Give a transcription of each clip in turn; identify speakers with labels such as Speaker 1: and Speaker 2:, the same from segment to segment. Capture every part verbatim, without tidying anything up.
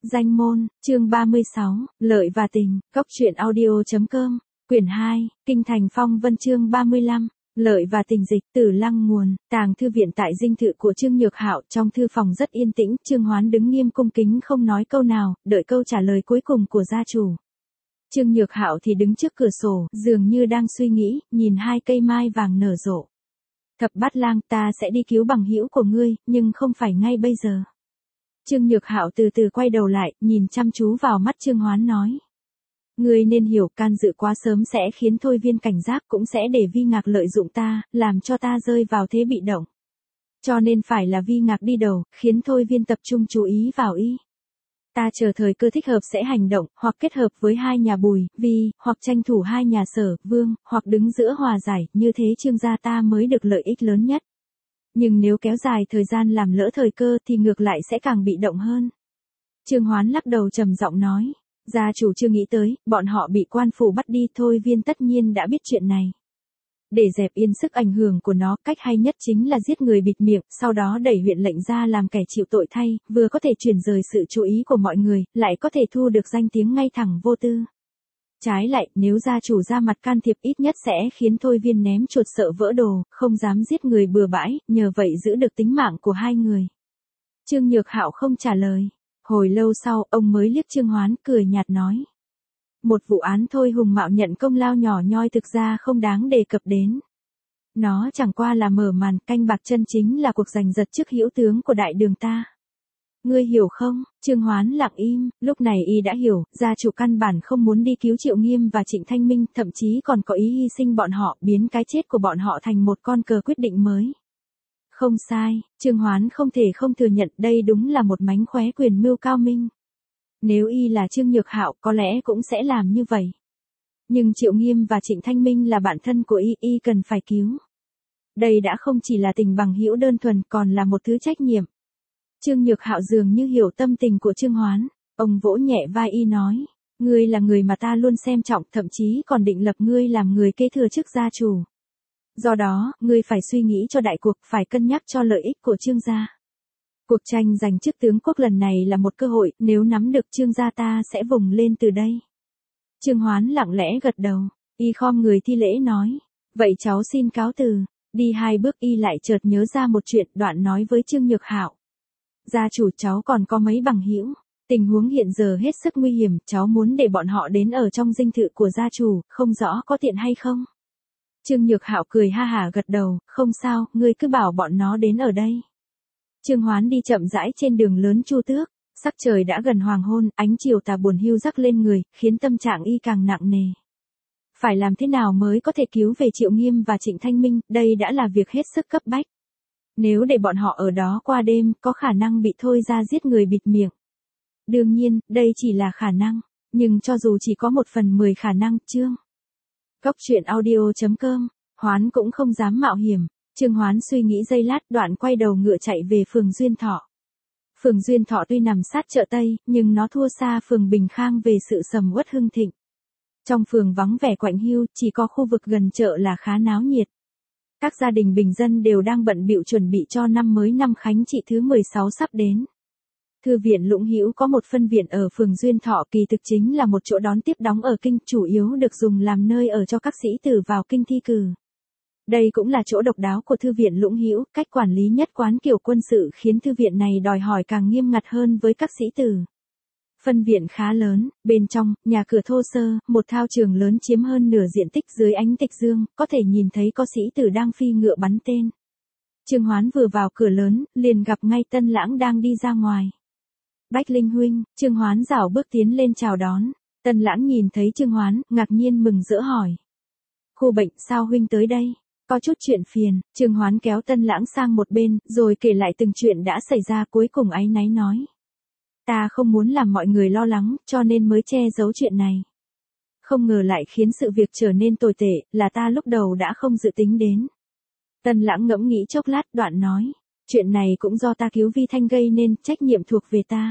Speaker 1: Danh môn, chương ba mươi sáu, Lợi và tình, Cốc truyện audio chấm com, quyển hai, Kinh thành phong vân chương ba mươi lăm, Lợi và tình dịch, Tử Lăng nguồn, tàng thư viện tại dinh thự của Trương Nhược Hạo, trong thư phòng rất yên tĩnh, Trương Hoán đứng nghiêm cung kính không nói câu nào, đợi câu trả lời cuối cùng của gia chủ. Trương Nhược Hạo thì đứng trước cửa sổ, dường như đang suy nghĩ, nhìn hai cây mai vàng nở rộ. Thập Bát Lang, ta sẽ đi cứu bằng hữu của ngươi, nhưng không phải ngay bây giờ. Trương Nhược Hạo từ từ quay đầu lại, nhìn chăm chú vào mắt Trương Hoán nói. Ngươi nên hiểu, can dự quá sớm sẽ khiến Thôi Viên cảnh giác, cũng sẽ để Vi Ngạc lợi dụng ta, làm cho ta rơi vào thế bị động. Cho nên phải là Vi Ngạc đi đầu, khiến Thôi Viên tập trung chú ý vào y. Ta chờ thời cơ thích hợp sẽ hành động, hoặc kết hợp với hai nhà Bùi, Vi, hoặc tranh thủ hai nhà Sở, Vương, hoặc đứng giữa hòa giải, như thế Trương gia ta mới được lợi ích lớn nhất. Nhưng nếu kéo dài thời gian làm lỡ thời cơ thì ngược lại sẽ càng bị động hơn. Trương Hoán lắc đầu trầm giọng nói, gia chủ chưa nghĩ tới, bọn họ bị quan phủ bắt đi, Thôi Viên tất nhiên đã biết chuyện này. Để dẹp yên sức ảnh hưởng của nó, cách hay nhất chính là giết người bịt miệng, sau đó đẩy huyện lệnh ra làm kẻ chịu tội thay, vừa có thể chuyển rời sự chú ý của mọi người, lại có thể thu được danh tiếng ngay thẳng vô tư. Trái lại, nếu gia chủ ra mặt can thiệp ít nhất sẽ khiến Thôi Viên ném chuột sợ vỡ đồ, không dám giết người bừa bãi, nhờ vậy giữ được tính mạng của hai người. Trương Nhược Hạo không trả lời. Hồi lâu sau, ông mới liếc Trương Hoán, cười nhạt nói. Một vụ án thôi Hùng Mạo nhận công lao nhỏ nhoi thực ra không đáng đề cập đến. Nó chẳng qua là mở màn, canh bạc chân chính là cuộc giành giật chức hữu tướng của đại đường ta. Ngươi hiểu không? Trương Hoán lặng im, lúc này y đã hiểu, gia chủ căn bản không muốn đi cứu Triệu Nghiêm và Trịnh Thanh Minh, thậm chí còn có ý hy sinh bọn họ, biến cái chết của bọn họ thành một con cờ quyết định mới. Không sai, Trương Hoán không thể không thừa nhận đây đúng là một mánh khóe quyền mưu cao minh. Nếu y là Trương Nhược Hạo có lẽ cũng sẽ làm như vậy. Nhưng Triệu Nghiêm và Trịnh Thanh Minh là bạn thân của y, y cần phải cứu. Đây đã không chỉ là tình bằng hữu đơn thuần, còn là một thứ trách nhiệm. Trương Nhược Hạo dường như hiểu tâm tình của Trương Hoán, ông vỗ nhẹ vai y nói, ngươi là người mà ta luôn xem trọng, thậm chí còn định lập ngươi làm người kế thừa chức gia chủ. Do đó, ngươi phải suy nghĩ cho đại cuộc, phải cân nhắc cho lợi ích của Trương gia. Cuộc tranh giành chức tướng quốc lần này là một cơ hội, nếu nắm được Trương gia ta sẽ vùng lên từ đây. Trương Hoán lặng lẽ gật đầu, y khom người thi lễ nói, vậy cháu xin cáo từ. Đi hai bước y lại chợt nhớ ra một chuyện, đoạn nói với Trương Nhược Hạo. Gia chủ, cháu còn có mấy bằng hữu, tình huống hiện giờ hết sức nguy hiểm, cháu muốn để bọn họ đến ở trong dinh thự của gia chủ, không rõ có tiện hay không? Trương Nhược Hạo cười ha hả gật đầu, không sao, ngươi cứ bảo bọn nó đến ở đây. Trương Hoán đi chậm rãi trên đường lớn Chu Tước, sắc trời đã gần hoàng hôn, ánh chiều tà buồn hiu rắc lên người, khiến tâm trạng y càng nặng nề. Phải làm thế nào mới có thể cứu về Triệu Nghiêm và Trịnh Thanh Minh, đây đã là việc hết sức cấp bách. Nếu để bọn họ ở đó qua đêm, có khả năng bị Thôi ra giết người bịt miệng. Đương nhiên, đây chỉ là khả năng, nhưng cho dù chỉ có một phần mười khả năng, chương. Cốc truyện audio chấm com, Hoán cũng không dám mạo hiểm. Trương Hoán suy nghĩ giây lát, đoạn quay đầu ngựa chạy về phường Duyên Thọ. Phường Duyên Thọ tuy nằm sát chợ Tây, nhưng nó thua xa phường Bình Khang về sự sầm uất hưng thịnh. Trong phường vắng vẻ quạnh hiu, chỉ có khu vực gần chợ là khá náo nhiệt. Các gia đình bình dân đều đang bận bịu chuẩn bị cho năm mới năm Khánh Trị thứ mười sáu sắp đến. Thư viện Lũng Hữu có một phân viện ở phường Duyên Thọ, kỳ thực chính là một chỗ đón tiếp đóng ở kinh, chủ yếu được dùng làm nơi ở cho các sĩ tử vào kinh thi cử. Đây cũng là chỗ độc đáo của thư viện Lũng Hữu, cách quản lý nhất quán kiểu quân sự khiến thư viện này đòi hỏi càng nghiêm ngặt hơn với các sĩ tử. Phân viện khá lớn, bên trong, nhà cửa thô sơ, một thao trường lớn chiếm hơn nửa diện tích, dưới ánh tịch dương, có thể nhìn thấy có sĩ tử đang phi ngựa bắn tên. Trương Hoán vừa vào cửa lớn, liền gặp ngay Tân Lãng đang đi ra ngoài. Bách Linh huynh, Trương Hoán rảo bước tiến lên chào đón. Tân Lãng nhìn thấy Trương Hoán, ngạc nhiên mừng rỡ hỏi. Khu bệnh, sao huynh tới đây? Có chút chuyện phiền. Trương Hoán kéo Tân Lãng sang một bên, rồi kể lại từng chuyện đã xảy ra, cuối cùng áy náy nói. Ta không muốn làm mọi người lo lắng, cho nên mới che giấu chuyện này. Không ngờ lại khiến sự việc trở nên tồi tệ, là ta lúc đầu đã không dự tính đến. Tân Lãng ngẫm nghĩ chốc lát, đoạn nói. Chuyện này cũng do ta cứu Vi Thanh gây nên, trách nhiệm thuộc về ta.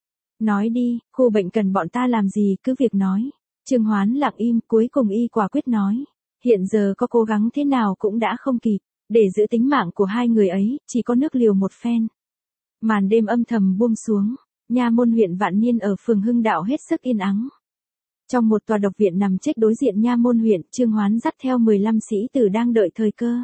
Speaker 1: Nói đi, khu bệnh cần bọn ta làm gì, cứ việc nói. Trương Hoán lặng im, cuối cùng y quả quyết nói. Hiện giờ có cố gắng thế nào cũng đã không kịp, để giữ tính mạng của hai người ấy, chỉ có nước liều một phen. Màn đêm âm thầm buông xuống, Nha Môn huyện Vạn Niên ở phường Hưng Đạo hết sức yên ắng. Trong một tòa độc viện nằm trích đối diện Nha Môn huyện, Trương Hoán dắt theo mười lăm sĩ tử đang đợi thời cơ.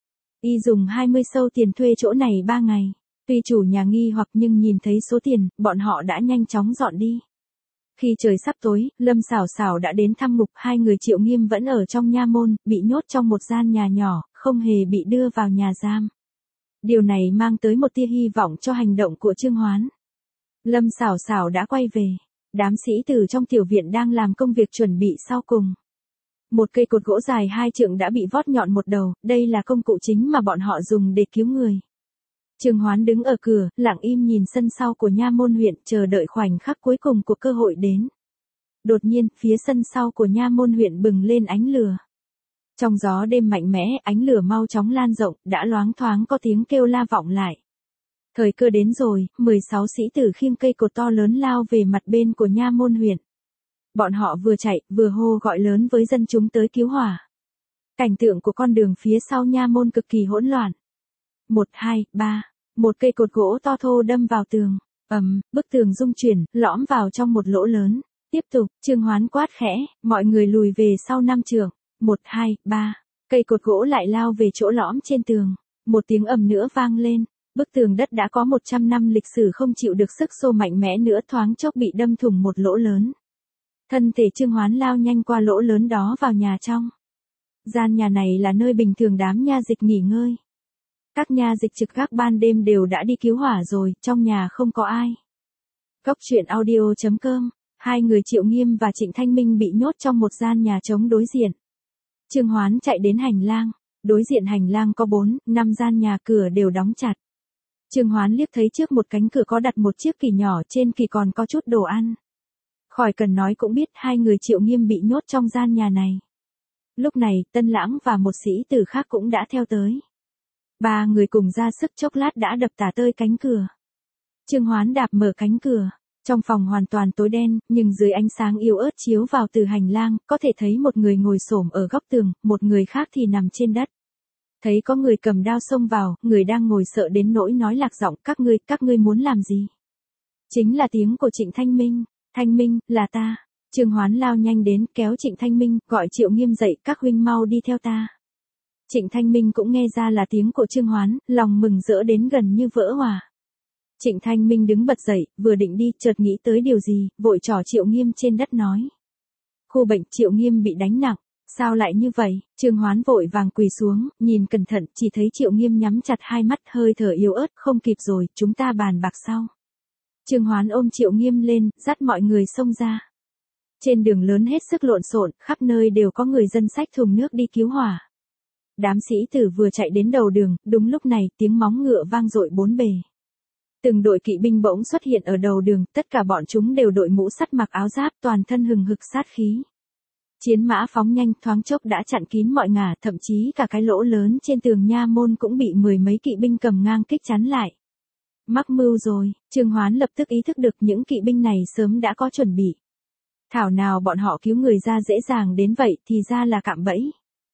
Speaker 1: Y dùng hai mươi sâu tiền thuê chỗ này ba ngày. Tuy chủ nhà nghi hoặc nhưng nhìn thấy số tiền, bọn họ đã nhanh chóng dọn đi. Khi trời sắp tối, Lâm Sảo Sảo đã đến thăm ngục, hai người Triệu Nghiêm vẫn ở trong nha môn, bị nhốt trong một gian nhà nhỏ, không hề bị đưa vào nhà giam. Điều này mang tới một tia hy vọng cho hành động của Trương Hoán. Lâm Sảo Sảo đã quay về. Đám sĩ tử trong tiểu viện đang làm công việc chuẩn bị sau cùng. Một cây cột gỗ dài hai trượng đã bị vót nhọn một đầu, đây là công cụ chính mà bọn họ dùng để cứu người. Trương Hoán đứng ở cửa, lặng im nhìn sân sau của Nha Môn huyện, chờ đợi khoảnh khắc cuối cùng của cơ hội đến. Đột nhiên, phía sân sau của Nha Môn huyện bừng lên ánh lửa. Trong gió đêm mạnh mẽ, ánh lửa mau chóng lan rộng, đã loáng thoáng có tiếng kêu la vọng lại. Thời cơ đến rồi, mười sáu sĩ tử khiêng cây cột to lớn lao về mặt bên của Nha Môn huyện. Bọn họ vừa chạy, vừa hô gọi lớn với dân chúng tới cứu hỏa. Cảnh tượng của con đường phía sau Nha Môn cực kỳ hỗn loạn. Một, hai, ba, một cây cột gỗ to thô đâm vào tường. Ầm, bức tường rung chuyển, lõm vào trong một lỗ lớn. Tiếp tục, Trương Hoán quát khẽ, mọi người lùi về sau năm trượng. Một, hai, ba, cây cột gỗ lại lao về chỗ lõm trên tường. Một tiếng ầm nữa vang lên. Bức tường đất đã có một trăm năm lịch sử không chịu được sức xô mạnh mẽ nữa, thoáng chốc bị đâm thủng một lỗ lớn. Thân thể Trương Hoán lao nhanh qua lỗ lớn đó vào nhà trong. Gian nhà này là nơi bình thường đám nha dịch nghỉ ngơi. Các nha dịch trực gác ban đêm đều đã đi cứu hỏa rồi, trong nhà không có ai. Góc truyện audio chấm com, hai người Triệu Nghiêm và Trịnh Thanh Minh bị nhốt trong một gian nhà trống đối diện. Trương Hoán chạy đến hành lang, đối diện hành lang có bốn, năm gian nhà, cửa đều đóng chặt. Trương Hoán liếc thấy trước một cánh cửa có đặt một chiếc kỷ nhỏ, trên kỷ còn có chút đồ ăn. Khỏi cần nói cũng biết hai người Triệu Nghiêm bị nhốt trong gian nhà này. Lúc này, Tân Lãng và một sĩ tử khác cũng đã theo tới. Ba người cùng ra sức, chốc lát đã đập tả tơi cánh cửa. Trương Hoán đạp mở cánh cửa. Trong phòng hoàn toàn tối đen, nhưng dưới ánh sáng yếu ớt chiếu vào từ hành lang, có thể thấy một người ngồi xổm ở góc tường, một người khác thì nằm trên đất. Thấy có người cầm đao xông vào, người đang ngồi sợ đến nỗi nói lạc giọng, các ngươi, các ngươi muốn làm gì? Chính là tiếng của Trịnh Thanh Minh. Thanh Minh, là ta. Trương Hoán lao nhanh đến, kéo Trịnh Thanh Minh, gọi Triệu Nghiêm dậy, các huynh mau đi theo ta. Trịnh Thanh Minh cũng nghe ra là tiếng của Trương Hoán, lòng mừng rỡ đến gần như vỡ hòa. Trịnh Thanh Minh đứng bật dậy, vừa định đi, chợt nghĩ tới điều gì, vội trỏ Triệu Nghiêm trên đất nói. Khu bệnh, Triệu Nghiêm bị đánh nặng. Sao lại như vậy? Trương Hoán vội vàng quỳ xuống, nhìn cẩn thận, chỉ thấy Triệu Nghiêm nhắm chặt hai mắt, hơi thở yếu ớt, không kịp rồi, chúng ta bàn bạc sau. Trương Hoán ôm Triệu Nghiêm lên, dắt mọi người xông ra. Trên đường lớn hết sức lộn xộn, khắp nơi đều có người dân xách thùng nước đi cứu hỏa. Đám sĩ tử vừa chạy đến đầu đường, đúng lúc này, tiếng móng ngựa vang dội bốn bề. Từng đội kỵ binh bỗng xuất hiện ở đầu đường, tất cả bọn chúng đều đội mũ sắt, mặc áo giáp, toàn thân hừng hực sát khí. Chiến mã phóng nhanh, thoáng chốc đã chặn kín mọi ngả, thậm chí cả cái lỗ lớn trên tường nha môn cũng bị mười mấy kỵ binh cầm ngang kích chắn lại. Mắc mưu rồi, Trương Hoán lập tức ý thức được những kỵ binh này sớm đã có chuẩn bị. Thảo nào bọn họ cứu người ra dễ dàng đến vậy, thì ra là cạm bẫy.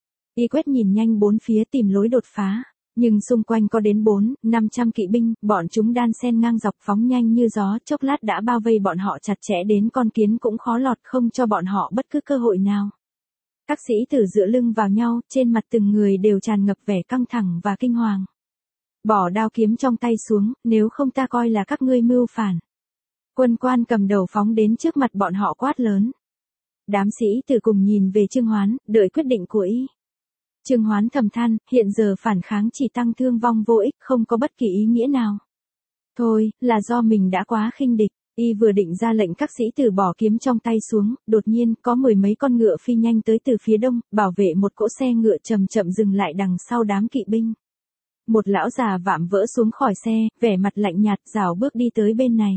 Speaker 1: Y quét nhìn nhanh bốn phía tìm lối đột phá, nhưng xung quanh có đến bốn, năm trăm kỵ binh, bọn chúng đan xen ngang dọc phóng nhanh như gió, chốc lát đã bao vây bọn họ chặt chẽ đến con kiến cũng khó lọt, không cho bọn họ bất cứ cơ hội nào. Các sĩ tử dựa lưng vào nhau, trên mặt từng người đều tràn ngập vẻ căng thẳng và kinh hoàng. Bỏ đao kiếm trong tay xuống, nếu không ta coi là các ngươi mưu phản. Quân quan cầm đầu phóng đến trước mặt bọn họ quát lớn. Đám sĩ tử cùng nhìn về Trương Hoán, đợi quyết định của y. Trương Hoán thầm than, hiện giờ phản kháng chỉ tăng thương vong vô ích, không có bất kỳ ý nghĩa nào. Thôi, là do mình đã quá khinh địch. Y vừa định ra lệnh các sĩ tử bỏ kiếm trong tay xuống, đột nhiên có mười mấy con ngựa phi nhanh tới từ phía đông, bảo vệ một cỗ xe ngựa chậm chậm dừng lại đằng sau đám kỵ binh. Một lão già vạm vỡ xuống khỏi xe, vẻ mặt lạnh nhạt, rảo bước đi tới bên này.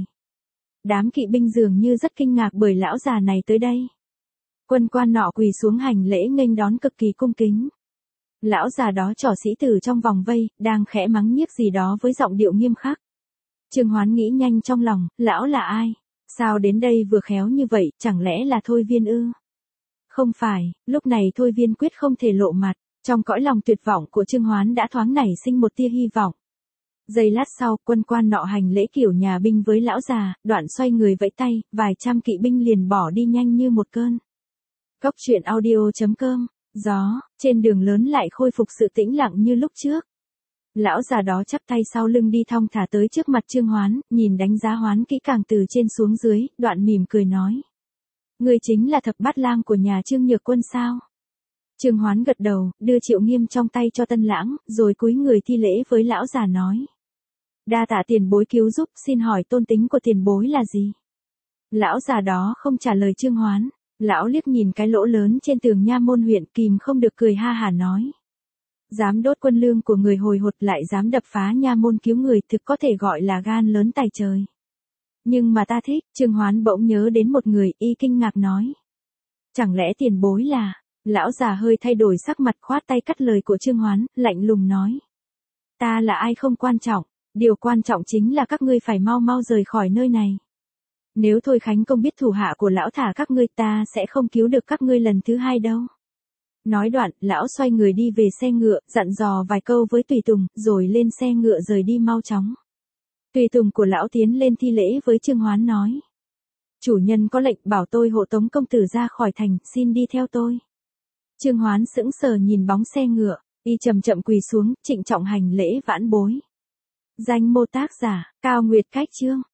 Speaker 1: Đám kỵ binh dường như rất kinh ngạc bởi lão già này tới đây. Quân quan nọ quỳ xuống hành lễ nghênh đón cực kỳ cung kính. Lão già đó trỏ sĩ tử trong vòng vây, đang khẽ mắng nhiếc gì đó với giọng điệu nghiêm khắc. Trương Hoán nghĩ nhanh trong lòng, lão là ai? Sao đến đây vừa khéo như vậy, chẳng lẽ là Thôi Viên ư? Không phải, lúc này Thôi Viên quyết không thể lộ mặt. Trong cõi lòng tuyệt vọng của Trương Hoán đã thoáng nảy sinh một tia hy vọng. Giây lát sau, quân quan nọ hành lễ kiểu nhà binh với lão già, đoạn xoay người vẫy tay, vài trăm kỵ binh liền bỏ đi nhanh như một cơn. Cốc truyện audio chấm com. Gió, trên đường lớn lại khôi phục sự tĩnh lặng như lúc trước. Lão già đó chắp tay sau lưng đi thong thả tới trước mặt Trương Hoán, nhìn đánh giá Hoán kỹ càng từ trên xuống dưới, đoạn mỉm cười nói. Ngươi chính là thập bát lang của nhà Trương Nhược Quân sao? Trương Hoán gật đầu, đưa Triệu Nghiêm trong tay cho Tân Lãng, rồi cúi người thi lễ với lão già nói. Đa tạ tiền bối cứu giúp, xin hỏi tôn tính của tiền bối là gì? Lão già đó không trả lời Trương Hoán, lão liếc nhìn cái lỗ lớn trên tường nha môn huyện, kìm không được cười ha hả nói. Dám đốt quân lương của người hồi hột lại dám đập phá nha môn cứu người, thực có thể gọi là gan lớn tài trời. Nhưng mà ta thích, Trương Hoán bỗng nhớ đến một người, y kinh ngạc nói. Chẳng lẽ tiền bối là, lão già hơi thay đổi sắc mặt, khoát tay cắt lời của Trương Hoán, lạnh lùng nói. Ta là ai không quan trọng, điều quan trọng chính là các ngươi phải mau mau rời khỏi nơi này. Nếu Thôi Khánh Công biết thủ hạ của lão thả các ngươi, ta sẽ không cứu được các ngươi lần thứ hai đâu. Nói đoạn, lão xoay người đi về xe ngựa, dặn dò vài câu với tùy tùng, rồi lên xe ngựa rời đi mau chóng. Tùy tùng của lão tiến lên thi lễ với Trương Hoán nói. Chủ nhân có lệnh bảo tôi hộ tống công tử ra khỏi thành, xin đi theo tôi. Trương Hoán sững sờ nhìn bóng xe ngựa, y chậm chậm quỳ xuống, trịnh trọng hành lễ vãn bối. Danh mô tác giả, Cao Nguyệt Cách Chương.